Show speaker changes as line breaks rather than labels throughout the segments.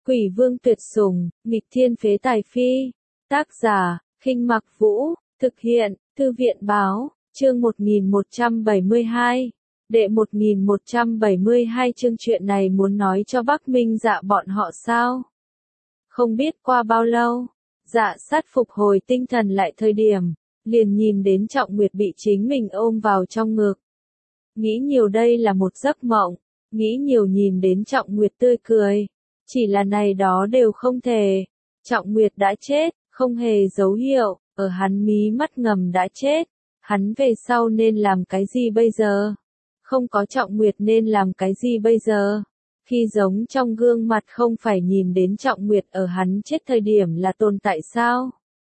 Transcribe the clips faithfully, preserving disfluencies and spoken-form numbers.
Quỷ vương tuyệt sủng, nghịch thiên phế tài phi. Tác giả, Khinh Mặc Vũ, thực hiện, Thư viện báo, chương một nghìn một trăm bảy mươi hai. Đệ một nghìn một trăm bảy mươi hai chương chuyện này muốn nói cho Bắc Minh Dạ bọn họ sao? Không biết qua bao lâu, Dạ Sát phục hồi tinh thần lại thời điểm, liền nhìn đến Trọng Nguyệt bị chính mình ôm vào trong ngực. Nghĩ nhiều đây là một giấc mộng, nghĩ nhiều nhìn đến Trọng Nguyệt tươi cười. Chỉ là này đó đều không thể. Trọng Nguyệt đã chết, không hề dấu hiệu, ở hắn mí mắt ngầm đã chết. Hắn về sau nên làm cái gì bây giờ? Không có Trọng Nguyệt nên làm cái gì bây giờ? Khi giống trong gương mặt không phải nhìn đến Trọng Nguyệt ở hắn chết thời điểm là tồn tại sao?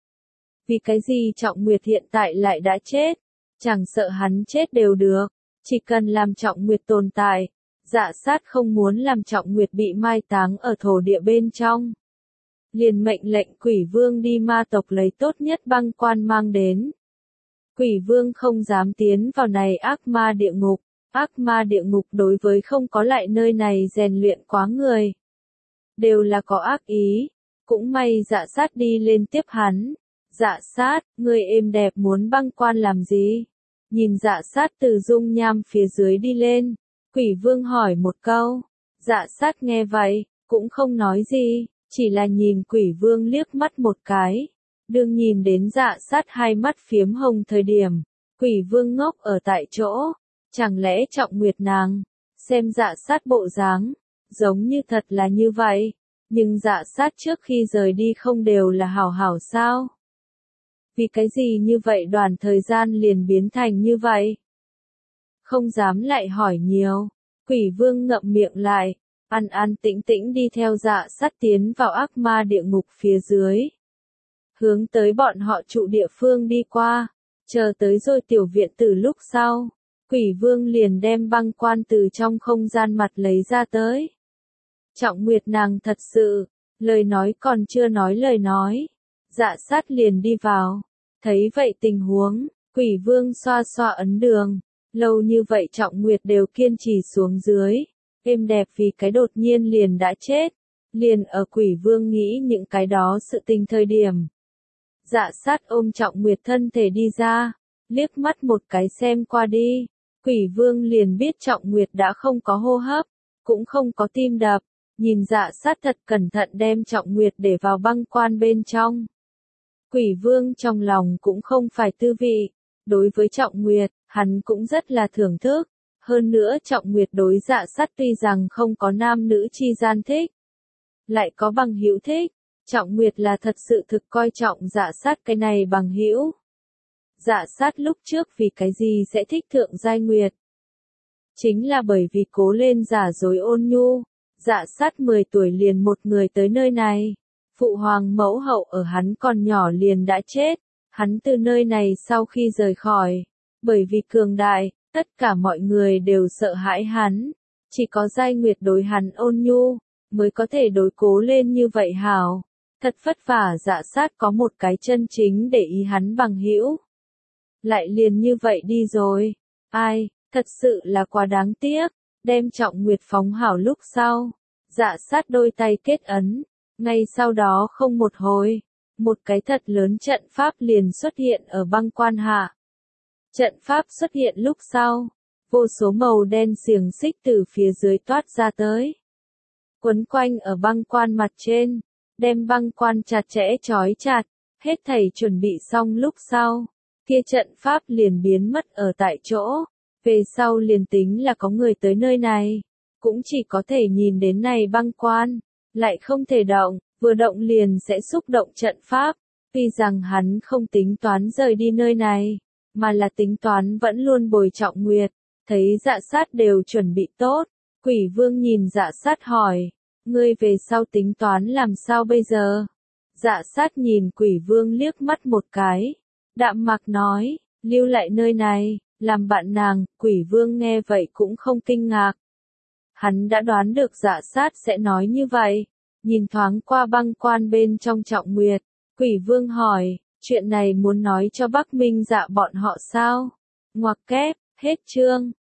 Vì cái gì Trọng Nguyệt hiện tại lại đã chết? Chẳng sợ hắn chết đều được, chỉ cần làm Trọng Nguyệt tồn tại. Dạ Sát không muốn làm Trọng Nguyệt bị mai táng ở thổ địa bên trong. Liền mệnh lệnh Quỷ Vương đi ma tộc lấy tốt nhất băng quan mang đến. Quỷ Vương không dám tiến vào này ác ma địa ngục. Ác ma địa ngục đối với không có lại nơi này rèn luyện quá người. Đều là có ác ý. Cũng may Dạ Sát đi lên tiếp hắn. Dạ Sát, người êm đẹp muốn băng quan làm gì? Nhìn Dạ Sát từ dung nham phía dưới đi lên. Quỷ Vương hỏi một câu. Dạ Sát nghe vậy, cũng không nói gì, chỉ là nhìn Quỷ Vương liếc mắt một cái. Đương nhìn đến Dạ Sát hai mắt phiếm hồng thời điểm, Quỷ Vương ngốc ở tại chỗ. Chẳng lẽ Trọng Nguyệt nàng, xem Dạ Sát bộ dáng, giống như thật là như vậy, nhưng Dạ Sát trước khi rời đi không đều là hảo hảo sao? Vì cái gì như vậy đoàn thời gian liền biến thành như vậy? Không dám lại hỏi nhiều. Quỷ Vương ngậm miệng lại, an an tĩnh tĩnh đi theo Dạ Sát tiến vào ác ma địa ngục phía dưới. Hướng tới bọn họ trụ địa phương đi qua, chờ tới rồi tiểu viện từ lúc sau. Quỷ Vương liền đem băng quan từ trong không gian mặt lấy ra tới. Trọng Nguyệt nàng thật sự, lời nói còn chưa nói lời nói. Dạ Sát liền đi vào, thấy vậy tình huống, Quỷ Vương xoa xoa ấn đường. Lâu như vậy Trọng Nguyệt đều kiên trì xuống dưới, êm đẹp vì cái đột nhiên liền đã chết, liền ở Quỷ Vương nghĩ những cái đó sự tình thời điểm. Dạ Sát ôm Trọng Nguyệt thân thể đi ra, liếc mắt một cái xem qua đi, Quỷ Vương liền biết Trọng Nguyệt đã không có hô hấp, cũng không có tim đập, nhìn Dạ Sát thật cẩn thận đem Trọng Nguyệt để vào băng quan bên trong. Quỷ Vương trong lòng cũng không phải tư vị, đối với Trọng Nguyệt, hắn cũng rất là thưởng thức, hơn nữa Trọng Nguyệt đối Dạ Sát tuy rằng không có nam nữ chi gian thích, lại có bằng hữu thích, Trọng Nguyệt là thật sự thực coi trọng Dạ Sát cái này bằng hữu. Dạ Sát lúc trước vì cái gì sẽ thích Thượng Giai Nguyệt? Chính là bởi vì cố lên giả dối ôn nhu, Dạ Sát mười tuổi liền một người tới nơi này, phụ hoàng mẫu hậu ở hắn còn nhỏ liền đã chết, hắn từ nơi này sau khi rời khỏi. Bởi vì cường đại, tất cả mọi người đều sợ hãi hắn. Chỉ có Giai Nguyệt đối hắn ôn nhu, mới có thể đối cố lên như vậy hảo. Thật vất vả Dạ Sát có một cái chân chính để ý hắn bằng hữu. Lại liền như vậy đi rồi. Ai, thật sự là quá đáng tiếc. Đem Trọng Nguyệt phóng hảo lúc sau. Dạ Sát đôi tay kết ấn. Ngay sau đó không một hồi. Một cái thật lớn trận pháp liền xuất hiện ở băng quan hạ. Trận pháp xuất hiện lúc sau, vô số màu đen xiềng xích từ phía dưới toát ra tới. Quấn quanh ở băng quan mặt trên, đem băng quan chặt chẽ trói chặt, hết thảy chuẩn bị xong lúc sau, kia trận pháp liền biến mất ở tại chỗ, về sau liền tính là có người tới nơi này, cũng chỉ có thể nhìn đến này băng quan, lại không thể động, vừa động liền sẽ xúc động trận pháp, vì rằng hắn không tính toán rời đi nơi này. Mà là tính toán vẫn luôn bồi Trọng Nguyệt, thấy Dạ Sát đều chuẩn bị tốt, Quỷ Vương nhìn Dạ Sát hỏi, ngươi về sau tính toán làm sao bây giờ? Dạ Sát nhìn Quỷ Vương liếc mắt một cái, đạm mạc nói, lưu lại nơi này, làm bạn nàng. Quỷ Vương nghe vậy cũng không kinh ngạc. Hắn đã đoán được Dạ Sát sẽ nói như vậy, nhìn thoáng qua băng quan bên trong Trọng Nguyệt, Quỷ Vương hỏi, chuyện này muốn nói cho Bắc Minh Dạ bọn họ sao? Ngoặc kép, hết chương.